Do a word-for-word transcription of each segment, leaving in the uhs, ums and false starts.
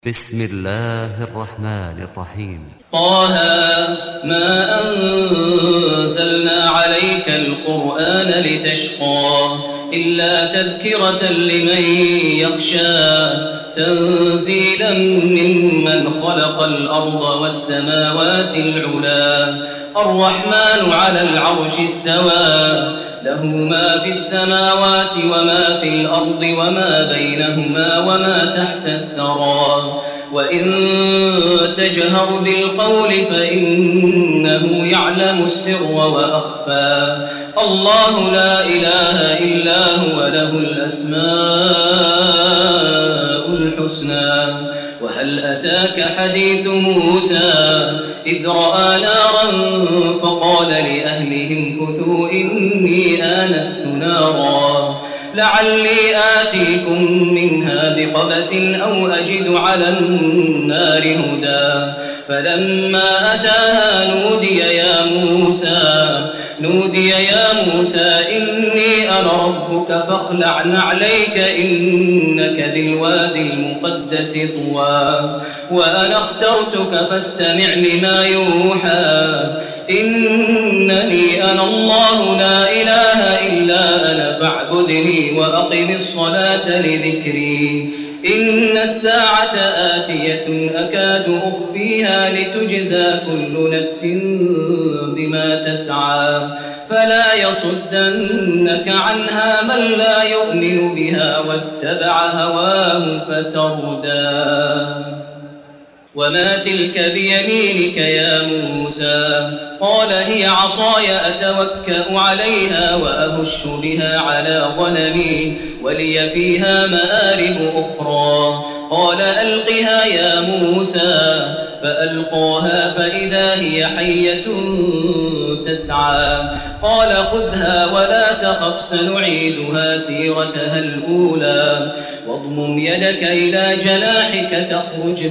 بسم الله الرحمن الرحيم. طه ما أنزلنا عليك القرآن لتشقى إلا تذكرة لمن يخشى تنزيلا ممن خلق الأرض والسماوات العلا الرحمن على العرش استوى له ما في السماوات وما في الأرض وما بينهما وما تحت الثرى وإن تجهر بالقول فإنه يعلم السر وأخفى الله لا إله إلا هو له الأسماء الحسنى. وهل أتاك حديث موسى إذ رأى نارا فقال لأهلهم كثوا إني آنست نارا لعلي آتيكم منها بقبس أو أجد على النار هدى فلما أتاها نودي يا موسى نودي يا موسى إني أنا ربك فاخلع نعليك إنك بالوادي المقدس طوى وأنا اخترتك فاستمع لما يوحى إنني أنا الله لا إله إلا أنا فاعبدني وأقم الصلاة لذكري إن الساعة آتية أكاد أخفيها لتجزى كل نفس بما تسعى فلا يصدنك عنها من لا يؤمن بها واتبع هواه فتردى. وما تلك بيمينك يا موسى قال هي عصاي أتوكأ عليها وأهش بها على غنمي ولي فيها مآرب أخرى قال ألقها يا موسى فألقاها فإذا هي حية تسعى قال خذها ولا تخف سنعيدها سيرتها الأولى واضمم يدك إلى جناحك تخرج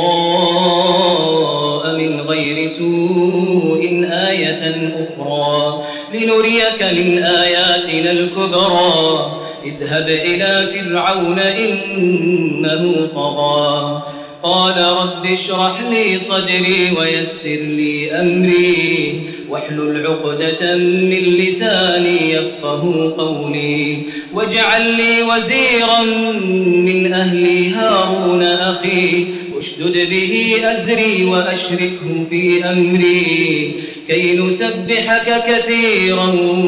بيضاء من غير سوء آية أخرى لنريك من آياتنا الكبرى اذهب إلى فرعون إنه طغى قال رب اشرح لي صدري ويسر لي أمري واحلل عقدة من لساني يفقه قولي واجعل لي وزيرا من أهلي هارون أخي اشدد به أزري وأشركه في أمري كي نسبحك كثيرا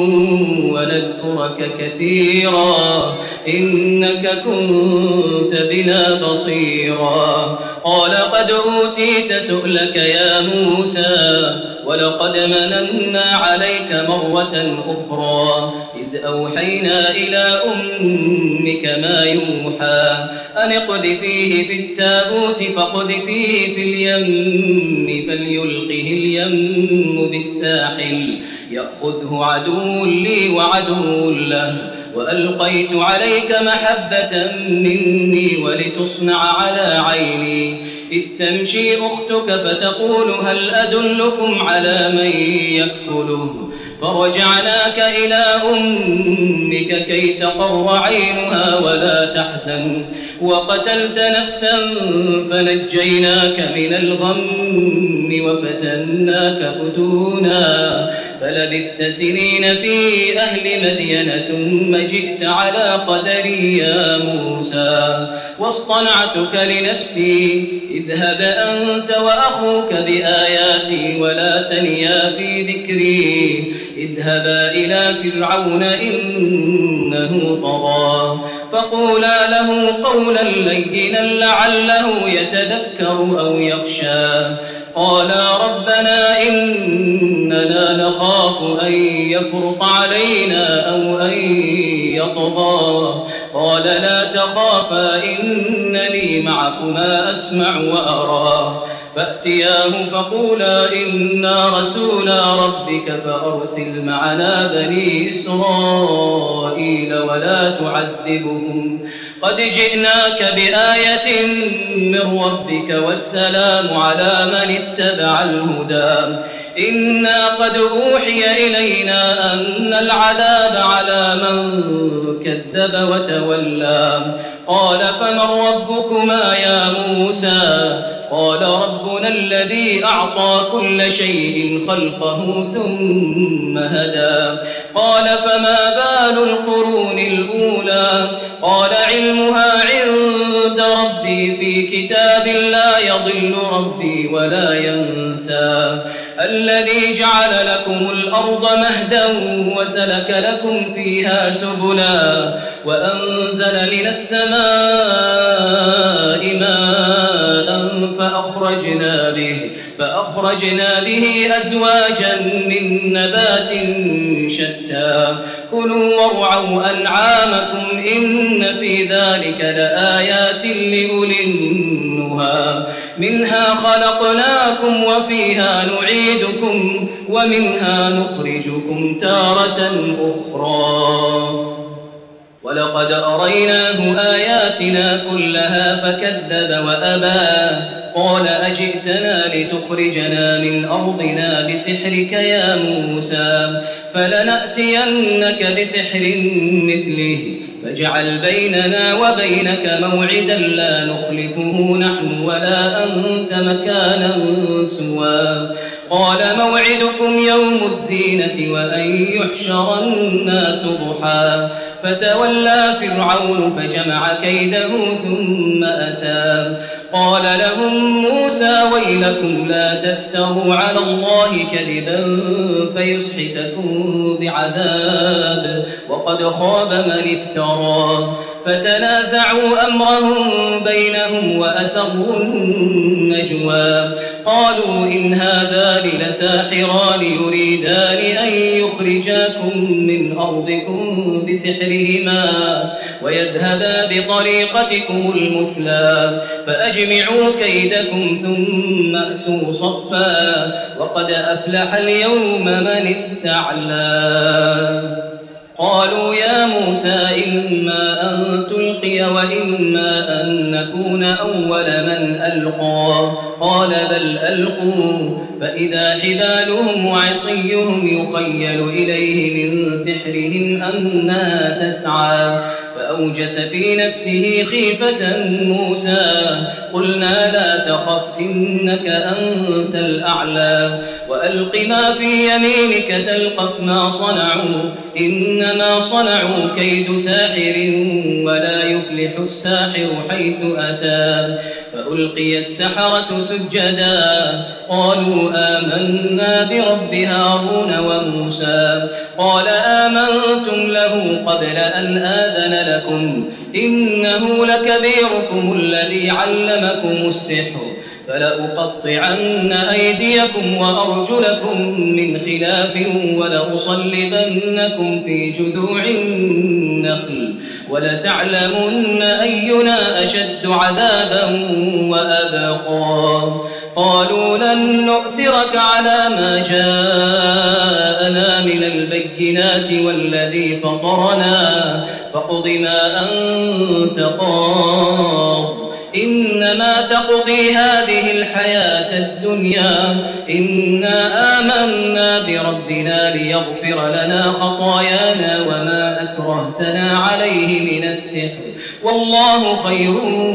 ونذكرك كثيرا إنك كنت بنا بصيرا قال قد أوتيت سؤلك يا موسى ولقد مننا عليك مرة أخرى إذ أوحينا إلى أمك ما يوحى أن اقذفيه في التابوت فاقذفيه في اليم فليلقه اليم بالساحل يأخذه عدو لي وعدو له وألقيت عليك محبة مني ولتصنع على عيني إذ تمشي أختك فتقول هل أدلكم على من يكفله فرجعناك إلى أمك كي تقر عينها ولا تحزن وقتلت نفسا فنجيناك من الغم وفتناك فتونا فلبثت سنين في أهل مدين ثم جئت على قدري يا موسى واصطنعتك لنفسي اذهب أنت وأخوك بآياتي ولا تنيا في ذكري اذهبا إلى فرعون إنه طغى فقولا له قولا لينا لعله يتذكر أو يخشى قالا ربنا إننا نخاف أن يفرط علينا أو أن يطغى قال لا تخافا إنني معكما أسمع وأرى فأتياه فقولا إنا رسولا ربك فأرسل معنا بني إسرائيل ولا تعذبهم قد جئناك بآية من ربك والسلام على من اتبع الهدى إنا قد أوحي إلينا أن العذاب على من كذب وتولى قال فمن ربكما يا موسى؟ قال ربنا الذي أعطى كل شيء خلقه ثم هدى. قال فما بال القرون الأولى؟ قال علمها عند ربي في كتاب لا يضل ربي ولا ينسى. الذي جعل لكم الأرض مهدا وسلك لكم فيها سبلا وأنزل من السماء ماء فأخرجنا به, فأخرجنا به أزواجا من نبات شتى. كلوا وارعوا أنعامكم إن في ذلك لآيات لأولي النهى. منها خلقناكم وفيها نعيدكم ومنها نخرجكم تارة أخرى. ولقد أريناه آياتنا كلها فكذب وأبى. قال أجئتنا لتخرجنا من أرضنا بسحرك يا موسى؟ فلنأتينك بسحر مثله فاجعل بيننا وبينك موعدا لا نخلفه نحن ولا أنت مكانا سوى. قال موعدكم يوم الزينة وأن يحشر الناس ضحى. فتولى فرعون فجمع كيده ثم أتى. قال لهم موسى ويلكم لا تفتروا على الله كذبا فيسحتكم بعذاب وقد خاب من افترى. فتنازعوا أمرهم بينهم وأسروا النجوى. قالوا إن هذان لساحران يريدان أن يخرجاكم من أرضكم بسحرهما ويذهبا بطريقتكم المثلى فأجمعوا كيدكم ثم أتوا صفا وقد أفلح اليوم من استعلى. قالوا يا موسى إما أن تلقي وإما أن نكون أول من ألقى. قال بل ألقوا فإذا حبالهم وعصيهم يخيل إليه من سحرهم أنها تسعى. فأوجس في نفسه خيفة موسى. قلنا لا تخف إنك أنت الأعلى وألق ما في يمينك تلقف ما صنعوا إنما صنعوا كيد ساحر ولا يفلح الساحر حيث أتى. فألقي السحرة سجدا قالوا آمنا برب هارون وموسى. قال آمنتم له قبل أن آذن لكم إنه لكبيركم الذي علمكم السحر فلأقطعن أيديكم وأرجلكم من خلاف ولأصلبنكم في جذوع النخل ولتعلمن أينا أشد عذابا وأبقى. قالوا لن نؤثرك على ما جاءنا من البينات والذي فطرنا فاقض ما أنت قاض إنما تقضي هذه الحياة الدنيا إنا آمنا بربنا ليغفر لنا خطايانا وما أكرهتنا عليه من السحر والله خير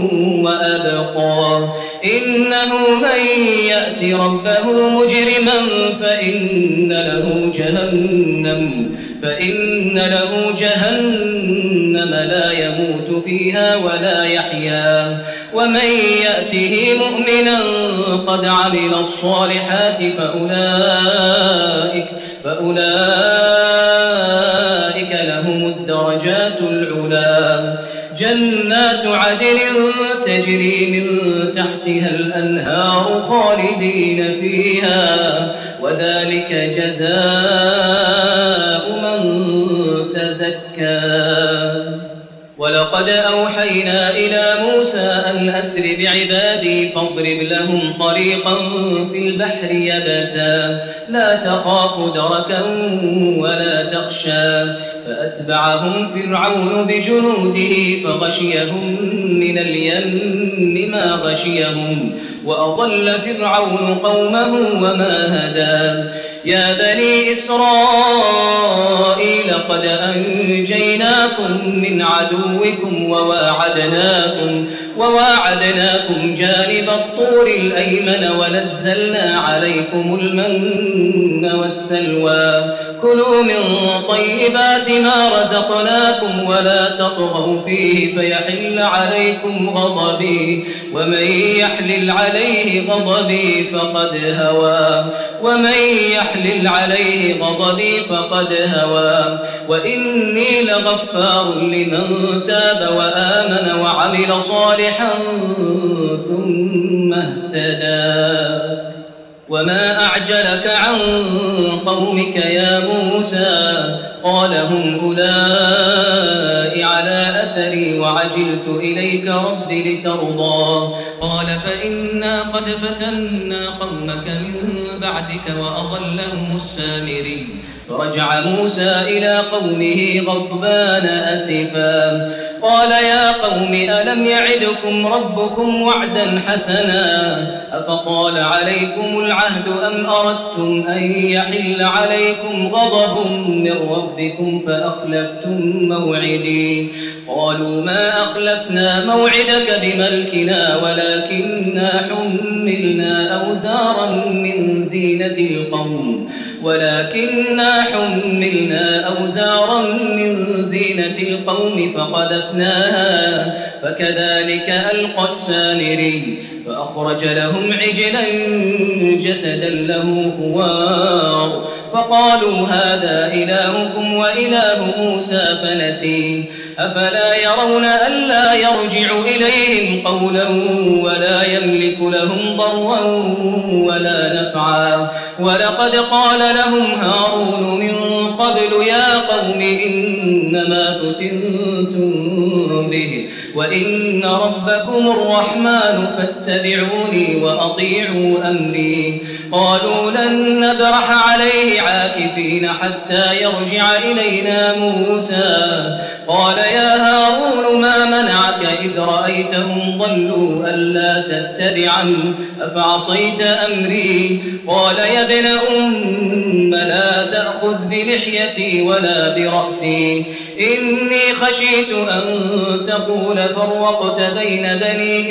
وأبقى. إنه من يأت ربه مجرما فإن له جهنم فإن له جهنم لا يموت فيها ولا يحيا ومن يأته مؤمنا قد عمل الصالحات فأولئك, فأولئك لهم الدرجات العلى. جنات عدن تجري من تحتها الأنهار خالدين فيها وذلك جزاء من تزكى. ولقد أوحينا إلى موسى أن أسر بعبادي فاضرب لهم طريقا في البحر يبسا لا تخاف دركا ولا تخشى. فأتبعهم فرعون بجنوده فغشيهم من اليم ما غشيهم وأضل فرعون قومه وما هدى. يا بني إسرائيل قد أنجيناكم من عدوكم وواعدناكم, وواعدناكم جانب الطور الأيمن ونزلنا عليكم المن والسلوى كلوا من طيبات ما رزقناكم ولا تطغوا فيه فيحل عليكم غضبي ومن يحلل عليه غضبي فقد هوى ومن يحلل عليه غضبي فقد هوى وإني لغفار لمن تاب وآمن وعمل صالحا ثم اهتدى وما أعجلك عن قومك يا موسى قال هم أولئك على أثري وعجلت إليك رب لترضى قال فإنا قد فتنا قومك من بعدك وأضلهم السامري فرجع موسى إلى قومه غضبان أسفا قال يا قوم ألم يعدكم ربكم وعدا حسنا أفطال عليكم العهد أم أردتم أن يحل عليكم غضب من ربكم فأخلفتم موعدي قالوا ما أخلفنا موعدك بملكنا ولكننا حملنا أوزارا من زينة القوم ولكننا حملنا أوزارا من زينة القوم فقذفناها فكذلك ألقى السامري فأخرج لهم عجلا جسدا له خوار فقالوا هذا إلهكم وإله موسى فنسي أفلا يرون ألا يرجع إليهم قولا ولا يملك لهم ضرا ولا نفعا ولقد قال لهم هارون من قبل يا قوم إنما فتنتم به وإن ربكم الرحمن فاتبعوني وأطيعوا أمري قالوا لن نبرح عليه عاكفين حتى يرجع إلينا موسى قال يا هارون ما منعك إذ رأيتهم ضلوا ألا تتبعن أفعصيت أمري قال يا ابن أم لا تأخذ بلحيتي ولا برأسي إني خشيت أن تقول فرقت بين بني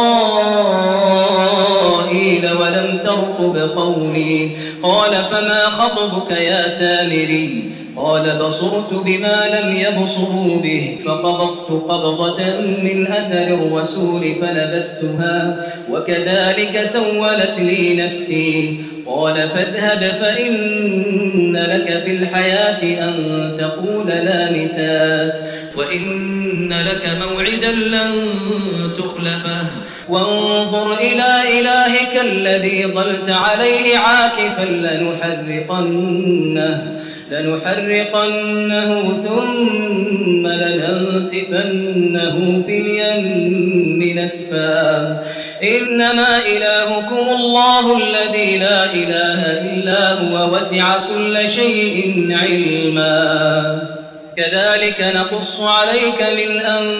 إسرائيل ولم ترقب قولي قال فما خطبك يا سامري قال بصرت بما لم يبصروا به فقبضت قبضة من أثر الرسول فنبذتها وكذلك سولت لي نفسي قال فاذهب فإن لك في الحياة أن تقول لا مساس وإن لك موعدا لن تخلفه وانظر إلى إلهك الذي ظلت عليه عاكفا لنحرقنه لنحرقنه ثم لننسفنه في اليم نسفا إنما إلهكم الله الذي لا إله إلا هو وسع كل شيء علما كذلك نقص عليك من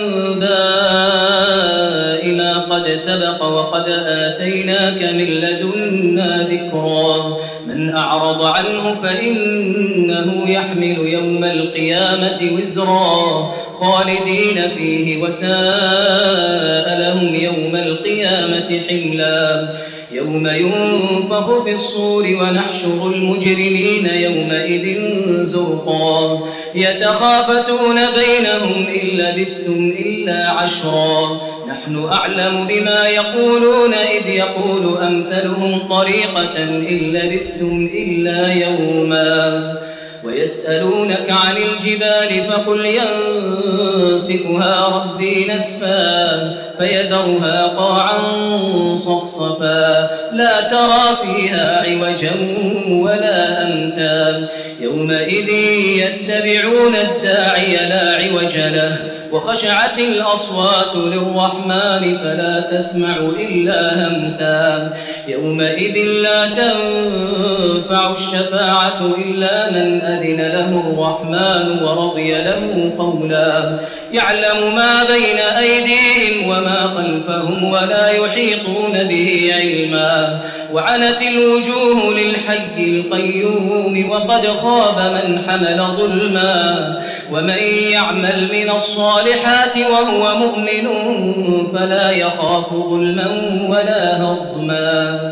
أنباء ما قد سبق وقد آتيناك من لدنا ذكرا من أعرض عنه فإنه يحمل يوم القيامة وزرا خالدين فيه وساء لهم يوم القيامة حملا يوم ينفخ في الصور ونحشر المجرمين يومئذ زرقا يتخافتون بينهم إن لبثتم إلا عشرا نحن أعلم بما يقولون إذ يقول أمثلهم طريقة إن لبثتم إلا يوما ويسألونك عن الجبال فقل ينسفها ربي نسفا فيذرها قاعا صفصفا لا ترى فيها عوجا ولا أمتا يومئذ يتبعون الداعي لا عوج له وخشعت الأصوات للرحمن فلا تسمع إلا همسا يومئذ لا تنفع الشفاعة إلا من أذن له الرحمن ورضي له قولا يعلم ما بين أيديهم وما خلفهم ولا يحيطون به علما وعنت الوجوه للحي القيوم وقد خاب من حمل ظلما ومن يعمل من الصالحات وهو مؤمن فلا يخاف ظلما ولا هضما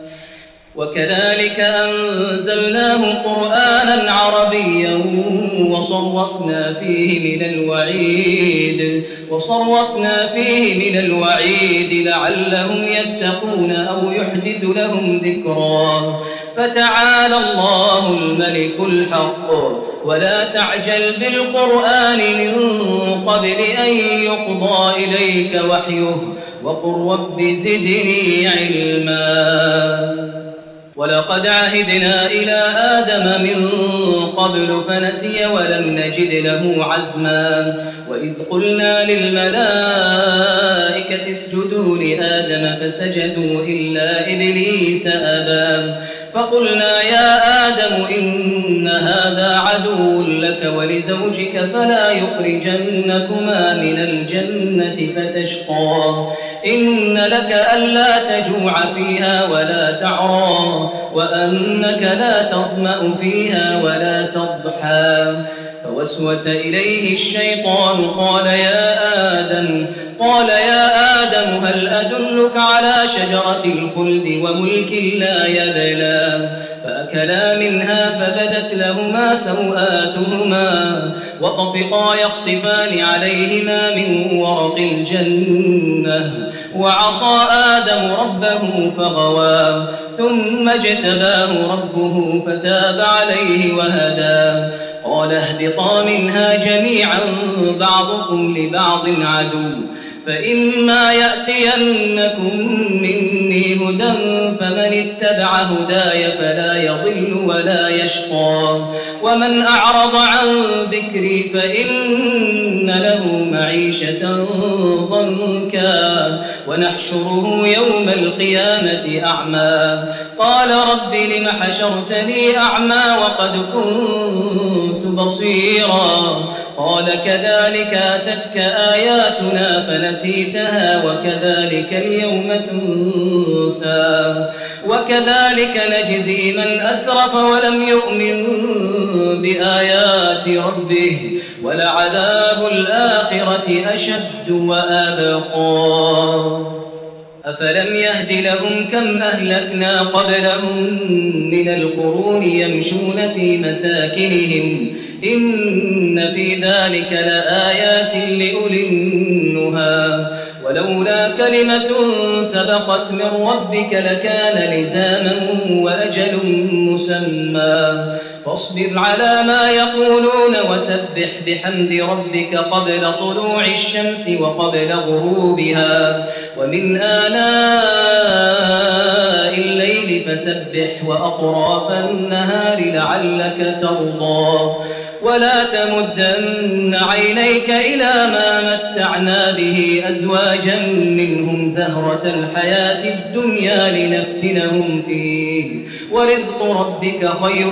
وكذلك أنزلناه قرآنا عربيا وصرفنا فيه من الوعيد وصرفنا فيه من الوعيد لعلهم يتقون أو يحدث لهم ذكرا فتعالى الله الملك الحق ولا تعجل بالقرآن من قبل أن يقضى إليك وحيه وقل رب زدني علما ولقد عهدنا إلى آدم من قبل فنسي ولم نجد له عزما وإذ قلنا للملائكة اسجدوا لآدم فسجدوا إلا إبليس أبى فقلنا يا آدم إن هذا عدو لك ولزوجك فلا يخرجنكما من الجنة فتشقى إن لك ألا تجوع فيها ولا تعرى وأنك لا تظمأ فيها ولا تضحى فوسوس إليه الشيطان قال يا آدم قال يا آدم هل أدلك على شجرة الخلد وملك لا يبلى فأكلا منها فبدت لهما سوآتهما وطفقا يخصفان عليهما من ورق الجنة وعصى آدم ربه فغوى ثم اجتباه ربه فتاب عليه وهدى قال اهبطا منها جميعا بعضكم لبعض عدو فإما يأتينكم مني هدى فمن اتبع هداي فلا يضل ولا يشقى ومن أعرض عن ذكري فإن له معيشة ضنكا ونحشره يوم القيامة أعمى قال رب لم حشرتني أعمى وقد كنت بصيرا قال كذلك أتتك آياتنا فنسيتها وكذلك اليوم تنسى وكذلك نجزي من أسرف ولم يؤمن بآيات ربه ولعذاب الآخرة أشد وأبقى أفلم يهد لهم كم أهلكنا قبلهم من القرون يمشون في مساكنهم إن في ذلك لآيات لأولي النهى ولولا كلمة سبقت من ربك لكان لزاما وأجل مسمى فاصبر على ما يقولون وسبح بحمد ربك قبل طلوع الشمس وقبل غروبها ومن آناء الليل فسبح وأطراف النهار لعلك ترضى ولا تمدن عينيك إلى ما متعنا به أزواجا منهم زهرة الحياة الدنيا لنفتنهم فيه ورزق ربك خير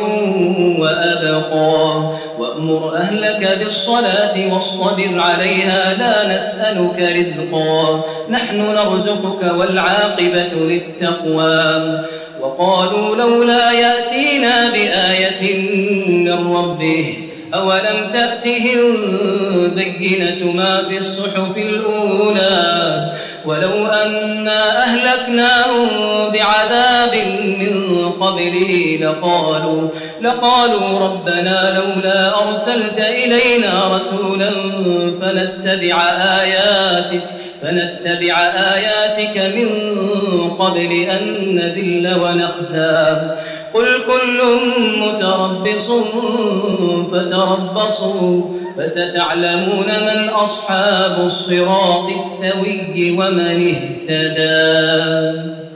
وأبقى وأمر أهلك بالصلاة واصطبر عليها لا نسألك رزقا نحن نرزقك والعاقبة للتقوى وقالوا لولا يأتينا بآية من ربه أولم تأتهم بينة ما في الصحف الأولى ولو أنا أهلكناهم بعذاب من قبله لقالوا, لقالوا ربنا لولا أرسلت إلينا رسولا فنتبع آياتك فنتبع آياتك من قبل أن نذل ونخزى قل كل متربص فتربصوا فستعلمون من أصحاب الصراط السوي ومن اهتدى.